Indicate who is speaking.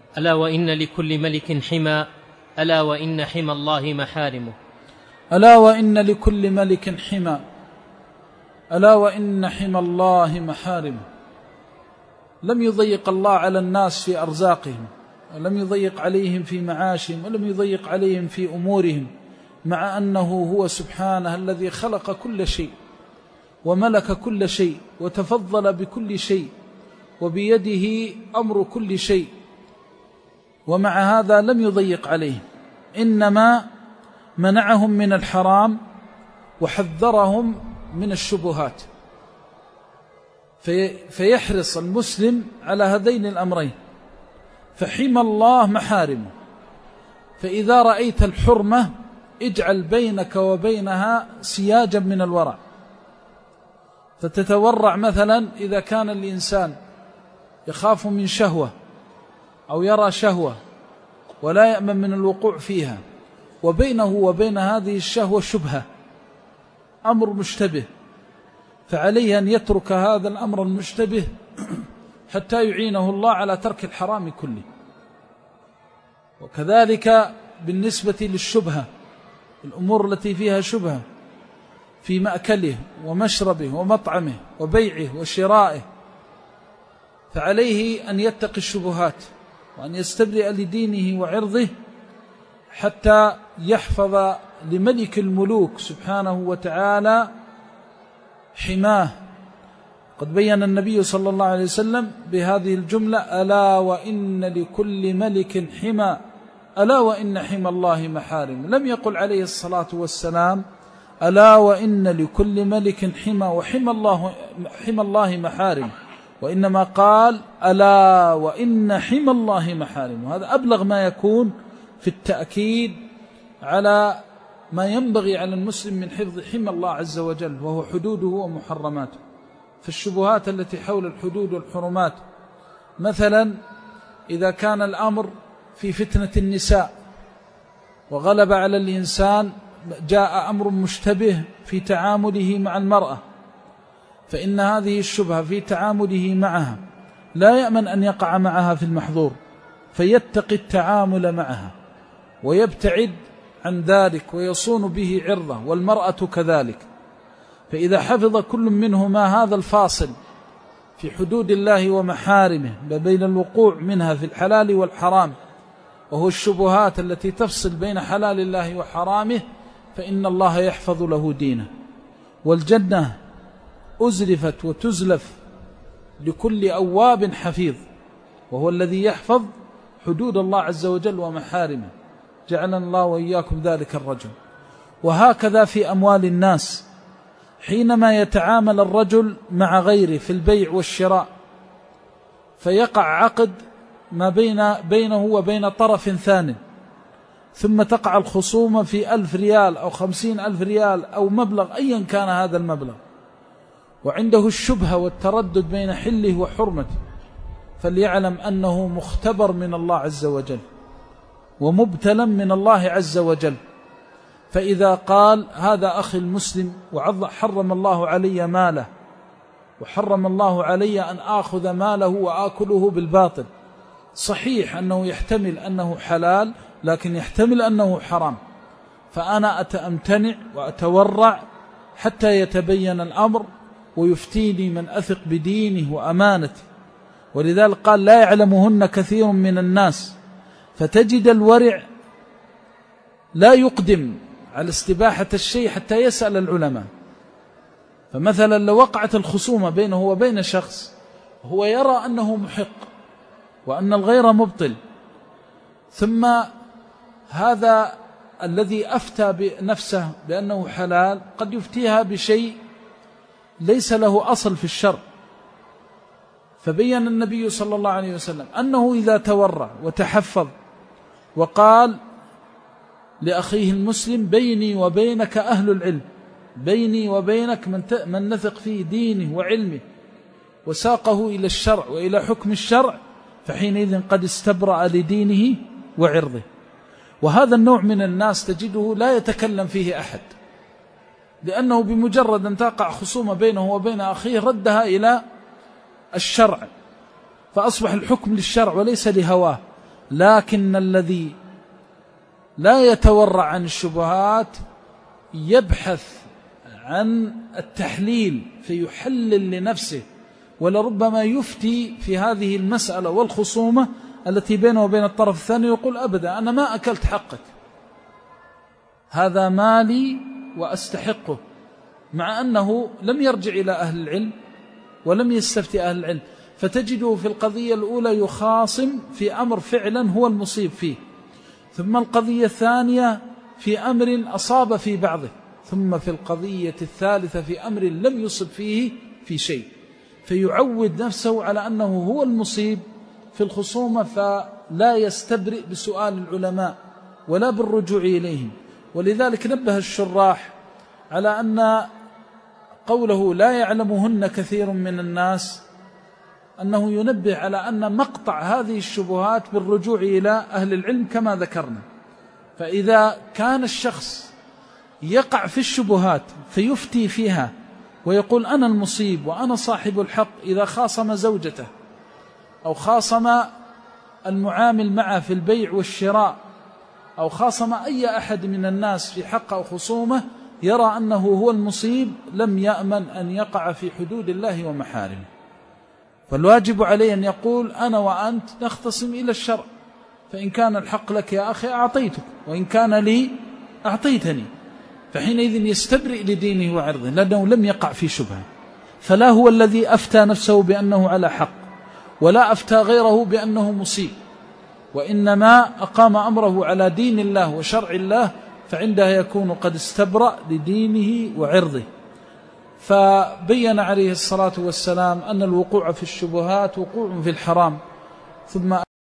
Speaker 1: ألا وإن لكل ملك حمى ألا وإن حمى الله محارمه.
Speaker 2: ألا وإن لكل ملك حمى ألا وإن حمى الله محارمه. لم يضيق الله على الناس في أرزاقهم، ولم يضيق عليهم في معاشهم، ولم يضيق عليهم في أمورهم، مع أنه هو سبحانه الذي خلق كل شيء وملك كل شيء وتفضل بكل شيء وبيده أمر كل شيء، ومع هذا لم يضيق عليهم، إنما منعهم من الحرام وحذرهم من الشبهات. فيحرص المسلم على هذين الأمرين، فحمى الله محارمه. فإذا رأيت الحرمة اجعل بينك وبينها سياجا من الورع، فتتورع. مثلا إذا كان الإنسان يخاف من شهوة أو يرى شهوة ولا يأمن من الوقوع فيها، وبينه وبين هذه الشهوة شبهة، أمر مشتبه، فعليه أن يترك هذا الأمر المشتبه حتى يعينه الله على ترك الحرام كله. وكذلك بالنسبة للشبهة، الأمور التي فيها شبهة في مأكله ومشربه ومطعمه وبيعه وشرائه، فعليه أن يتقي الشبهات وأن يستبرئ لدينه وعرضه حتى يحفظ لملك الملوك سبحانه وتعالى حماه. قد بين النبي صلى الله عليه وسلم بهذه الجملة: ألا وإن لكل ملك حمى ألا وإن حمى الله محارم. لم يقل عليه الصلاة والسلام ألا وإن لكل ملك حمى وحمى الله محارم، وإنما قال ألا وإن حمى الله محارم. وهذا أبلغ ما يكون في التأكيد على ما ينبغي على المسلم من حفظ حمى الله عز وجل، وهو حدوده ومحرماته. فالشبهات التي حول الحدود والحرمات، مثلا إذا كان الأمر في فتنة النساء وغلب على الإنسان، جاء أمر مشتبه في تعامله مع المرأة، فإن هذه الشبهة في تعامله معها لا يأمن أن يقع معها في المحظور، فيتقي التعامل معها ويبتعد عن ذلك ويصون به عرضه، والمرأة كذلك. فإذا حفظ كل منهما هذا الفاصل في حدود الله ومحارمه بين الوقوع منها في الحلال والحرام، وهو الشبهات التي تفصل بين حلال الله وحرامه، فإن الله يحفظ له دينه. والجنة أزلفت وتزلف لكل أواب حفيظ، وهو الذي يحفظ حدود الله عز وجل ومحارمه. جعلنا الله وإياكم ذلك الرجل. وهكذا في أموال الناس، حينما يتعامل الرجل مع غيره في البيع والشراء، فيقع عقد ما بينه وبين طرف ثاني، ثم تقع الخصومة في 1000 ريال أو 50,000 ريال أو مبلغ أيا كان هذا المبلغ، وعنده الشبهة والتردد بين حله وحرمته، فليعلم أنه مختبر من الله عز وجل ومبتلى من الله عز وجل. فإذا قال هذا أخي المسلم وحرم الله علي ماله، وحرم الله علي أن آخذ ماله وآكله بالباطل، صحيح أنه يحتمل أنه حلال، لكن يحتمل أنه حرام، فأنا أتمتنع وأتورع حتى يتبين الأمر ويفتيني من أثق بدينه وأمانته. ولذلك قال لا يعلمهن كثير من الناس، فتجد الورع لا يقدم على استباحة الشيء حتى يسأل العلماء. فمثلا لو وقعت الخصومة بينه وبين شخص هو يرى أنه محق وأن الغير مبطل، ثم هذا الذي أفتى بنفسه بأنه حلال قد يفتيها بشيء ليس له أصل في الشرع، فبين النبي صلى الله عليه وسلم أنه إذا تورع وتحفظ وقال لأخيه المسلم بيني وبينك أهل العلم، بيني وبينك من نثق فيه دينه وعلمه، وساقه إلى الشرع وإلى حكم الشرع، فحينئذ قد استبرأ لدينه وعرضه. وهذا النوع من الناس تجده لا يتكلم فيه أحد، لأنه بمجرد أن تقع خصومة بينه وبين أخيه ردها إلى الشرع، فأصبح الحكم للشرع وليس لهواه. لكن الذي لا يتورع عن الشبهات يبحث عن التحليل فيحلل لنفسه، ولربما يفتي في هذه المسألة والخصومة التي بينه وبين الطرف الثاني، يقول أبدا أنا ما أكلت حقك، هذا مالي وأستحقه، مع أنه لم يرجع إلى أهل العلم ولم يستفتي أهل العلم. فتجده في القضية الأولى يخاصم في أمر فعلا هو المصيب فيه، ثم القضية الثانية في أمر أصاب في بعضه، ثم في القضية الثالثة في أمر لم يصب فيه في شيء، فيعود نفسه على أنه هو المصيب في الخصومة، فلا يستبرئ بسؤال العلماء ولا بالرجوع إليهم. ولذلك نبه الشراح على أن قوله لا يعلمهن كثير من الناس، أنه ينبه على أن مقطع هذه الشبهات بالرجوع إلى أهل العلم كما ذكرنا. فإذا كان الشخص يقع في الشبهات فيفتي فيها ويقول أنا المصيب وأنا صاحب الحق، إذا خاصم زوجته أو خاصم المعامل معه في البيع والشراء أو خاصم أي أحد من الناس في حق أو خصومة، يرى أنه هو المصيب، لم يأمن أن يقع في حدود الله ومحارمه. فالواجب عليه أن يقول أنا وأنت نختصم إلى الشرع، فإن كان الحق لك يا أخي أعطيتك، وإن كان لي أعطيتني، فحينئذ يستبرئ لدينه وعرضه لأنه لم يقع في شبهة. فلا هو الذي أفتى نفسه بأنه على حق، ولا أفتى غيره بأنه مصيب، وإنما أقام أمره على دين الله وشرع الله، فعندها يكون قد استبرأ لدينه وعرضه. فبين عليه الصلاة والسلام أن الوقوع في الشبهات وقوع في الحرام، ثم